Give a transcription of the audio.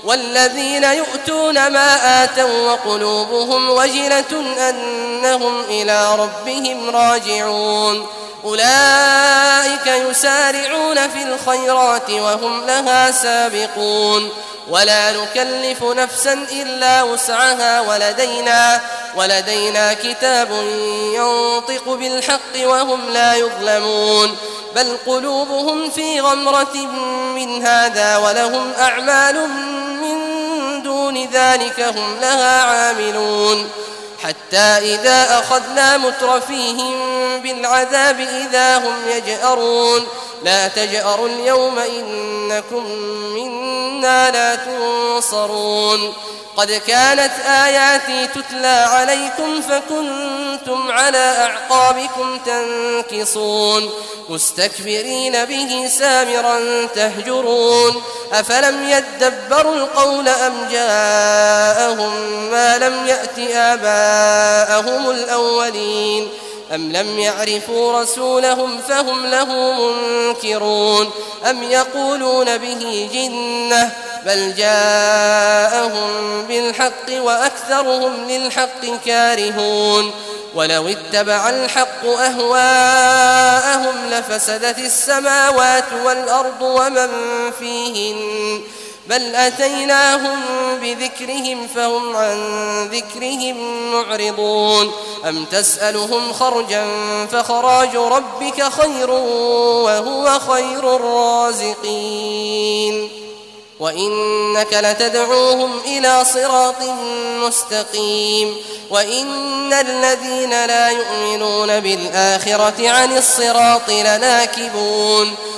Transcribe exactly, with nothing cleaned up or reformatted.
والذين يؤتون ما آتوا وقلوبهم وجلة أنهم إلى ربهم راجعون أولئك يسارعون في الخيرات وهم لها سابقون ولا نكلف نفسا إلا وسعها ولدينا, ولدينا كتاب ينطق بالحق وهم لا يظلمون بل قلوبهم في غمرة من هذا ولهم أعمال من دون ذلك هم لها عاملون حتى إذا أخذنا مترفيهم بالعذاب إذا هم يجأرون لا تجأروا اليوم إنكم منا لا تنصرون قد كانت آياتي تتلى عليكم فكنتم على أعقابكم تنكصون مستكبرين به سامرا تهجرون أفلم يدبروا القول أم جاءهم ما لم يأت آباءهم الأولين أم لم يعرفوا رسولهم فهم له منكرون أم يقولون به جنة بل جاءهم بالحق وأكثرهم للحق كارهون ولو اتبع الحق أهواءهم لفسدت السماوات والأرض ومن فيهن بل أتيناهم بذكرهم فهم عن ذكرهم معرضون أم تسألهم خرجا فخراج ربك خير وهو خير الرازقين وإنك لتدعوهم إلى صراط مستقيم وإن الذين لا يؤمنون بالآخرة عن الصراط لناكبون